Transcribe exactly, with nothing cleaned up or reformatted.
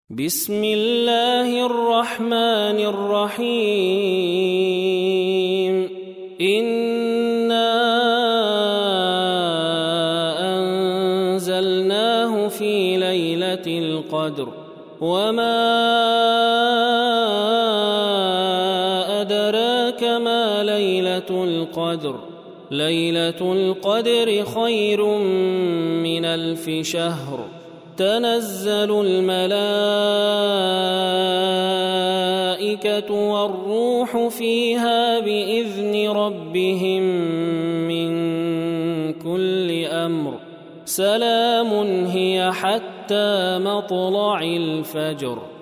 بسم الله الرحمن الرحيم إنا أنزلناه في ليلة القدر وما أدراك ما ليلة القدر ليلة القدر خير من ألف شهر تنزل الملائكة والروح فيها بإذن ربهم من كل أمر سلام هي حتى مطلع الفجر.